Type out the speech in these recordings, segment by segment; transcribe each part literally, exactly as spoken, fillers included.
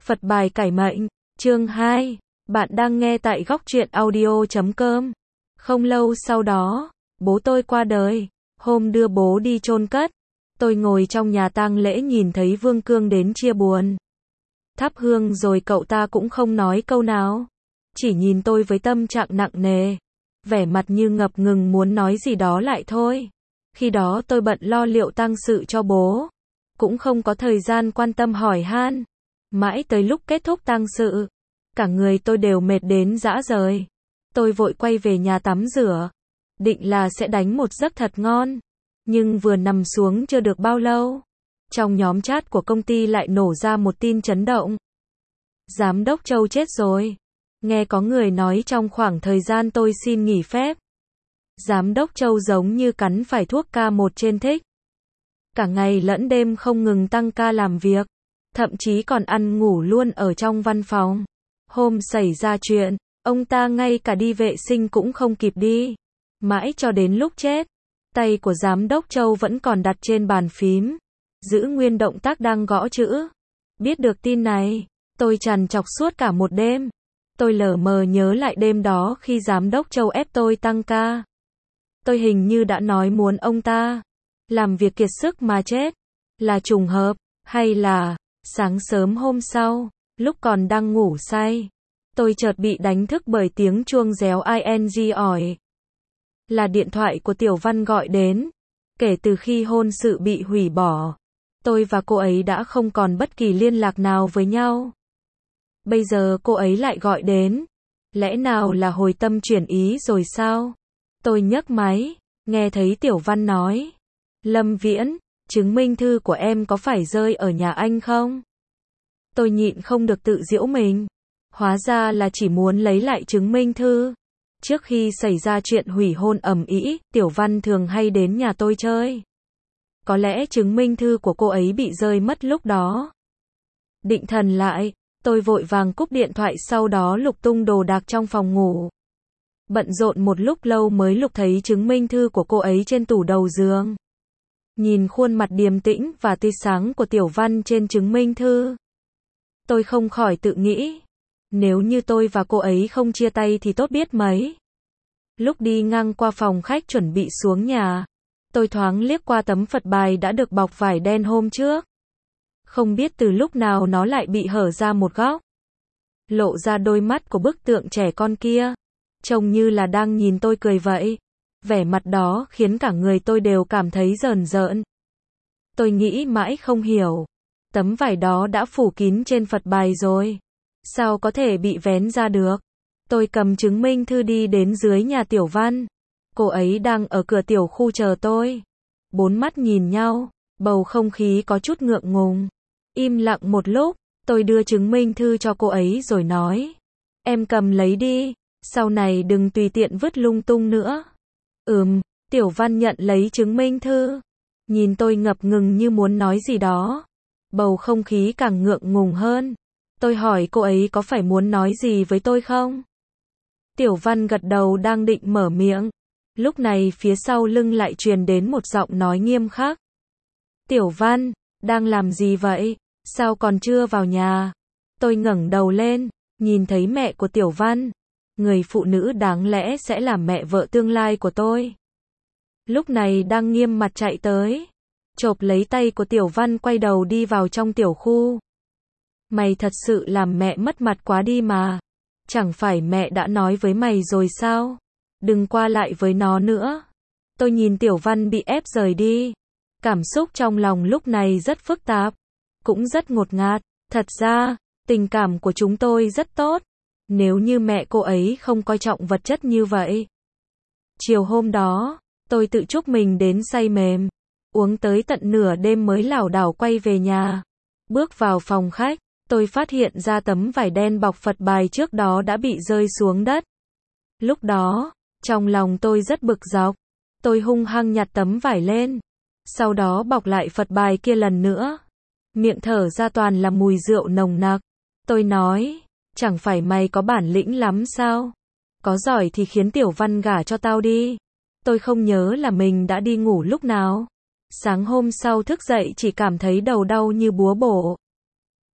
Phật bài cải mệnh, chương hai. Bạn đang nghe tại góc truyện audio chấm com. Không lâu sau đó, bố tôi qua đời. Hôm đưa bố đi chôn cất, tôi ngồi trong nhà tang lễ nhìn thấy Vương Cương đến chia buồn. Thắp hương rồi cậu ta cũng không nói câu nào, chỉ nhìn tôi với tâm trạng nặng nề, vẻ mặt như ngập ngừng muốn nói gì đó lại thôi. Khi đó tôi bận lo liệu tang sự cho bố, cũng không có thời gian quan tâm hỏi han. Mãi tới lúc kết thúc tang sự, cả người tôi đều mệt đến rã rời. Tôi vội quay về nhà tắm rửa, định là sẽ đánh một giấc thật ngon. Nhưng vừa nằm xuống chưa được bao lâu, trong nhóm chat của công ty lại nổ ra một tin chấn động. Giám đốc Châu chết rồi. Nghe có người nói trong khoảng thời gian tôi xin nghỉ phép, Giám đốc Châu giống như cắn phải thuốc ca một trên thích. Cả ngày lẫn đêm không ngừng tăng ca làm việc, thậm chí còn ăn ngủ luôn ở trong văn phòng. Hôm xảy ra chuyện, ông ta ngay cả đi vệ sinh cũng không kịp đi. Mãi cho đến lúc chết, tay của Giám đốc Châu vẫn còn đặt trên bàn phím, giữ nguyên động tác đang gõ chữ. Biết được tin này, tôi trằn trọc suốt cả một đêm. Tôi lờ mờ nhớ lại đêm đó khi Giám đốc Châu ép tôi tăng ca. Tôi hình như đã nói muốn ông ta làm việc kiệt sức mà chết. Là trùng hợp, hay là... Sáng sớm hôm sau, lúc còn đang ngủ say, tôi chợt bị đánh thức bởi tiếng chuông réo ing ỏi. Là điện thoại của Tiểu Văn gọi đến. Kể từ khi hôn sự bị hủy bỏ, tôi và cô ấy đã không còn bất kỳ liên lạc nào với nhau. Bây giờ cô ấy lại gọi đến. Lẽ nào là hồi tâm chuyển ý rồi sao? Tôi nhấc máy, nghe thấy Tiểu Văn nói: Lâm Viễn, chứng minh thư của em có phải rơi ở nhà anh không? Tôi nhịn không được tự giễu mình. Hóa ra là chỉ muốn lấy lại chứng minh thư. Trước khi xảy ra chuyện hủy hôn ầm ĩ, Tiểu Văn thường hay đến nhà tôi chơi. Có lẽ chứng minh thư của cô ấy bị rơi mất lúc đó. Định thần lại, tôi vội vàng cúp điện thoại, sau đó lục tung đồ đạc trong phòng ngủ. Bận rộn một lúc lâu mới lục thấy chứng minh thư của cô ấy trên tủ đầu giường. Nhìn khuôn mặt điềm tĩnh và tươi sáng của Tiểu Văn trên chứng minh thư, tôi không khỏi tự nghĩ, nếu như tôi và cô ấy không chia tay thì tốt biết mấy. Lúc đi ngang qua phòng khách chuẩn bị xuống nhà, tôi thoáng liếc qua tấm Phật bài đã được bọc vải đen hôm trước. Không biết từ lúc nào nó lại bị hở ra một góc, lộ ra đôi mắt của bức tượng trẻ con kia, trông như là đang nhìn tôi cười vậy. Vẻ mặt đó khiến cả người tôi đều cảm thấy rờn rợn. Tôi nghĩ mãi không hiểu, tấm vải đó đã phủ kín trên Phật bài rồi, sao có thể bị vén ra được? Tôi cầm chứng minh thư đi đến dưới nhà Tiểu Văn. Cô ấy đang ở cửa tiểu khu chờ tôi. Bốn mắt nhìn nhau, bầu không khí có chút ngượng ngùng. Im lặng một lúc, tôi đưa chứng minh thư cho cô ấy rồi nói: Em cầm lấy đi, sau này đừng tùy tiện vứt lung tung nữa. Ừm, Tiểu Văn nhận lấy chứng minh thư, nhìn tôi ngập ngừng như muốn nói gì đó. Bầu không khí càng ngượng ngùng hơn. Tôi hỏi cô ấy có phải muốn nói gì với tôi không? Tiểu Văn gật đầu đang định mở miệng. Lúc này phía sau lưng lại truyền đến một giọng nói nghiêm khắc. Tiểu Văn, đang làm gì vậy? Sao còn chưa vào nhà? Tôi ngẩng đầu lên, nhìn thấy mẹ của Tiểu Văn. Người phụ nữ đáng lẽ sẽ là mẹ vợ tương lai của tôi, lúc này đang nghiêm mặt chạy tới, chộp lấy tay của Tiểu Văn quay đầu đi vào trong tiểu khu. Mày thật sự làm mẹ mất mặt quá đi mà. Chẳng phải mẹ đã nói với mày rồi sao? Đừng qua lại với nó nữa. Tôi nhìn Tiểu Văn bị ép rời đi. Cảm xúc trong lòng lúc này rất phức tạp, cũng rất ngột ngạt. Thật ra, tình cảm của chúng tôi rất tốt. Nếu như mẹ cô ấy không coi trọng vật chất như vậy. Chiều hôm đó, tôi tự chúc mình đến say mềm, uống tới tận nửa đêm mới lảo đảo quay về nhà. Bước vào phòng khách, tôi phát hiện ra tấm vải đen bọc Phật bài trước đó đã bị rơi xuống đất. Lúc đó, trong lòng tôi rất bực dọc. Tôi hung hăng nhặt tấm vải lên, sau đó bọc lại Phật bài kia lần nữa. Miệng thở ra toàn là mùi rượu nồng nặc. Tôi nói: Chẳng phải mày có bản lĩnh lắm sao? Có giỏi thì khiến Tiểu Văn gả cho tao đi. Tôi không nhớ là mình đã đi ngủ lúc nào. Sáng hôm sau thức dậy chỉ cảm thấy đầu đau như búa bổ.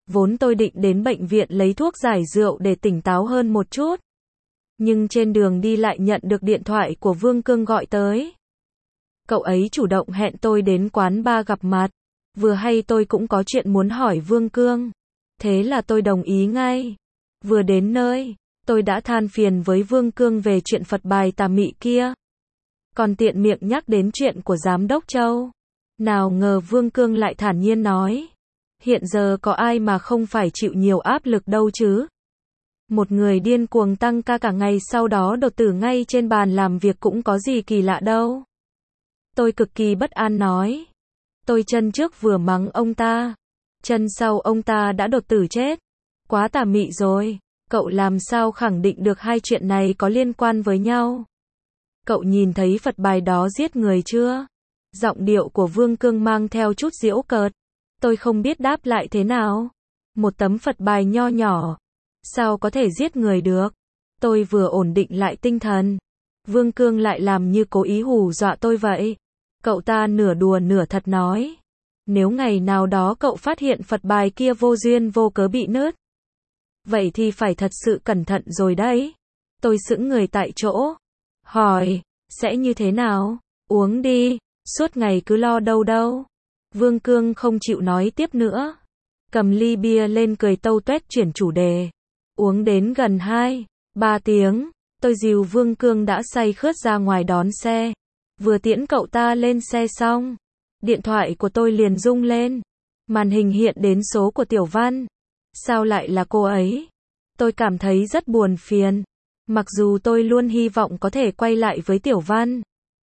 Vốn tôi định đến bệnh viện lấy thuốc giải rượu để tỉnh táo hơn một chút. Nhưng trên đường đi lại nhận được điện thoại của Vương Cương gọi tới. Cậu ấy chủ động hẹn tôi đến quán bar gặp mặt. Vừa hay tôi cũng có chuyện muốn hỏi Vương Cương. Thế là tôi đồng ý ngay. Vừa đến nơi, tôi đã than phiền với Vương Cương về chuyện Phật bài tà mị kia. Còn tiện miệng nhắc đến chuyện của Giám đốc Châu. Nào ngờ Vương Cương lại thản nhiên nói. Hiện giờ có ai mà không phải chịu nhiều áp lực đâu chứ. Một người điên cuồng tăng ca cả ngày sau đó đột tử ngay trên bàn làm việc cũng có gì kỳ lạ đâu. Tôi cực kỳ bất an nói. Tôi chân trước vừa mắng ông ta. Chân sau ông ta đã đột tử chết. Quá tà mị rồi. Cậu làm sao khẳng định được hai chuyện này có liên quan với nhau? Cậu nhìn thấy Phật bài đó giết người chưa? Giọng điệu của Vương Cương mang theo chút giễu cợt. Tôi không biết đáp lại thế nào. Một tấm Phật bài nho nhỏ. Sao có thể giết người được? Tôi vừa ổn định lại tinh thần. Vương Cương lại làm như cố ý hù dọa tôi vậy. Cậu ta nửa đùa nửa thật nói. Nếu ngày nào đó cậu phát hiện Phật bài kia vô duyên vô cớ bị nứt. Vậy thì phải thật sự cẩn thận rồi đấy. Tôi sững người tại chỗ. Hỏi, sẽ như thế nào? Uống đi, suốt ngày cứ lo đâu đâu. Vương Cương không chịu nói tiếp nữa. Cầm ly bia lên cười tâu tuét chuyển chủ đề. Uống đến gần hai, ba tiếng, tôi dìu Vương Cương đã say khướt ra ngoài đón xe. Vừa tiễn cậu ta lên xe xong, điện thoại của tôi liền rung lên. Màn hình hiện đến số của Tiểu Văn. Sao lại là cô ấy? Tôi cảm thấy rất buồn phiền. Mặc dù tôi luôn hy vọng có thể quay lại với Tiểu Văn.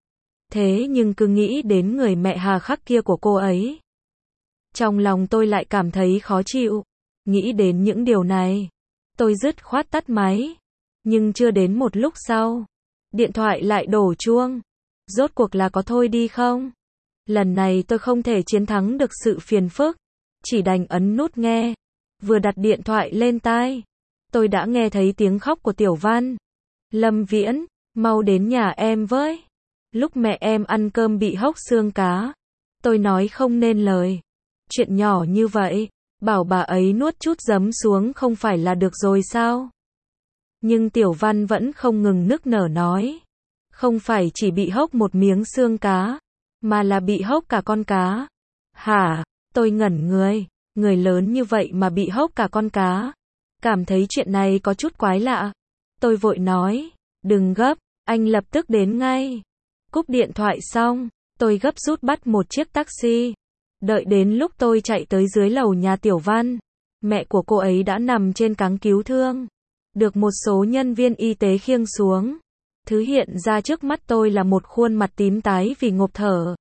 Thế nhưng cứ nghĩ đến người mẹ hà khắc kia của cô ấy. Trong lòng tôi lại cảm thấy khó chịu. Nghĩ đến những điều này. Tôi dứt khoát tắt máy. Nhưng chưa đến một lúc sau. Điện thoại lại đổ chuông. Rốt cuộc là có thôi đi không? Lần này tôi không thể chiến thắng được sự phiền phức. Chỉ đành ấn nút nghe. Vừa đặt điện thoại lên tai. Tôi đã nghe thấy tiếng khóc của Tiểu Văn. Lâm Viễn, mau đến nhà em với. Lúc mẹ em ăn cơm bị hốc xương cá. Tôi nói không nên lời. Chuyện nhỏ như vậy, bảo bà ấy nuốt chút giấm xuống không phải là được rồi sao? Nhưng Tiểu Văn vẫn không ngừng nức nở nói. Không phải chỉ bị hốc một miếng xương cá, mà là bị hốc cả con cá. Hả? Tôi ngẩn người. Người lớn như vậy mà bị hốc cả con cá. Cảm thấy chuyện này có chút quái lạ. Tôi vội nói. Đừng gấp, anh lập tức đến ngay. Cúp điện thoại xong, tôi gấp rút bắt một chiếc taxi. Đợi đến lúc tôi chạy tới dưới lầu nhà Tiểu Văn, mẹ của cô ấy đã nằm trên cáng cứu thương. Được một số nhân viên y tế khiêng xuống. Thứ hiện ra trước mắt tôi là một khuôn mặt tím tái vì ngộp thở.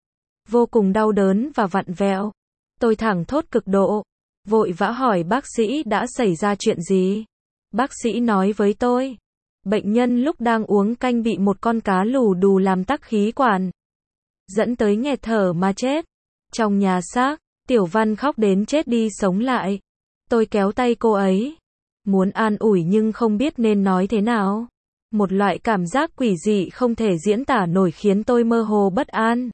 Vô cùng đau đớn và vặn vẹo. Tôi thẳng thốt cực độ. Vội vã hỏi bác sĩ đã xảy ra chuyện gì. Bác sĩ nói với tôi. Bệnh nhân lúc đang uống canh bị một con cá lù đù làm tắc khí quản. Dẫn tới nghẹt thở mà chết. Trong nhà xác, Tiểu Văn khóc đến chết đi sống lại. Tôi kéo tay cô ấy. Muốn an ủi nhưng không biết nên nói thế nào. Một loại cảm giác quỷ dị không thể diễn tả nổi khiến tôi mơ hồ bất an.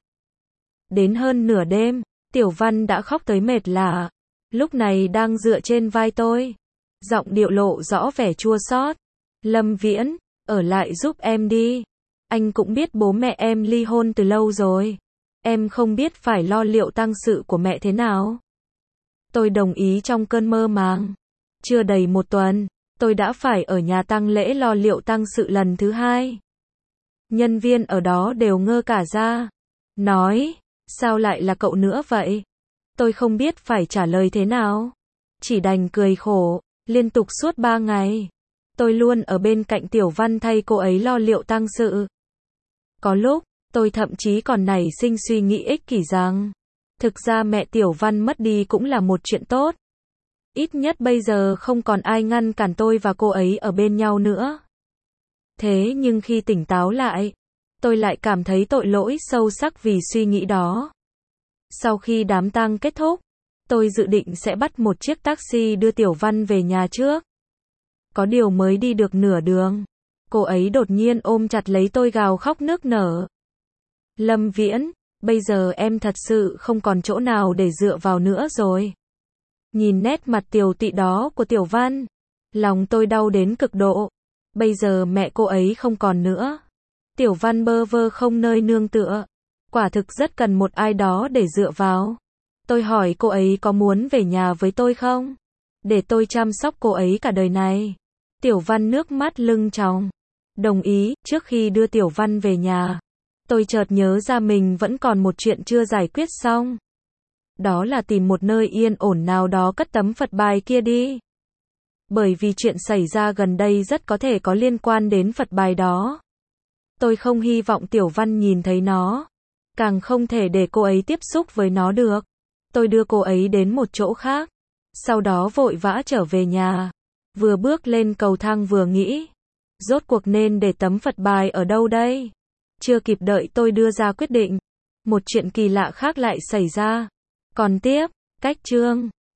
Đến hơn nửa đêm, Tiểu Văn đã khóc tới mệt lả. Lúc này đang dựa trên vai tôi. Giọng điệu lộ rõ vẻ chua xót. Lâm Viễn, ở lại giúp em đi. Anh cũng biết bố mẹ em ly hôn từ lâu rồi. Em không biết phải lo liệu tang sự của mẹ thế nào. Tôi đồng ý trong cơn mơ màng. Chưa đầy một tuần, tôi đã phải ở nhà tang lễ lo liệu tang sự lần thứ hai. Nhân viên ở đó đều ngơ cả ra. Nói, sao lại là cậu nữa vậy? Tôi không biết phải trả lời thế nào. Chỉ đành cười khổ, liên tục suốt ba ngày. Tôi luôn ở bên cạnh Tiểu Văn thay cô ấy lo liệu tang sự. Có lúc, tôi thậm chí còn nảy sinh suy nghĩ ích kỷ rằng, thực ra mẹ Tiểu Văn mất đi cũng là một chuyện tốt. Ít nhất bây giờ không còn ai ngăn cản tôi và cô ấy ở bên nhau nữa. Thế nhưng khi tỉnh táo lại, tôi lại cảm thấy tội lỗi sâu sắc vì suy nghĩ đó. Sau khi đám tang kết thúc, tôi dự định sẽ bắt một chiếc taxi đưa Tiểu Văn về nhà trước. Có điều mới đi được nửa đường, cô ấy đột nhiên ôm chặt lấy tôi gào khóc nức nở. Lâm Viễn, bây giờ em thật sự không còn chỗ nào để dựa vào nữa rồi. Nhìn nét mặt tiều tụy đó của Tiểu Văn, lòng tôi đau đến cực độ. Bây giờ mẹ cô ấy không còn nữa. Tiểu Văn bơ vơ không nơi nương tựa. Quả thực rất cần một ai đó để dựa vào. Tôi hỏi cô ấy có muốn về nhà với tôi không? Để tôi chăm sóc cô ấy cả đời này. Tiểu Văn nước mắt lưng tròng. Đồng ý. Trước khi đưa Tiểu Văn về nhà, tôi chợt nhớ ra mình vẫn còn một chuyện chưa giải quyết xong. Đó là tìm một nơi yên ổn nào đó cất tấm Phật bài kia đi. Bởi vì chuyện xảy ra gần đây rất có thể có liên quan đến Phật bài đó. Tôi không hy vọng Tiểu Văn nhìn thấy nó. Càng không thể để cô ấy tiếp xúc với nó được. Tôi đưa cô ấy đến một chỗ khác. Sau đó vội vã trở về nhà. Vừa bước lên cầu thang vừa nghĩ. Rốt cuộc nên để tấm Phật bài ở đâu đây? Chưa kịp đợi tôi đưa ra quyết định. Một chuyện kỳ lạ khác lại xảy ra. Còn tiếp, cách chương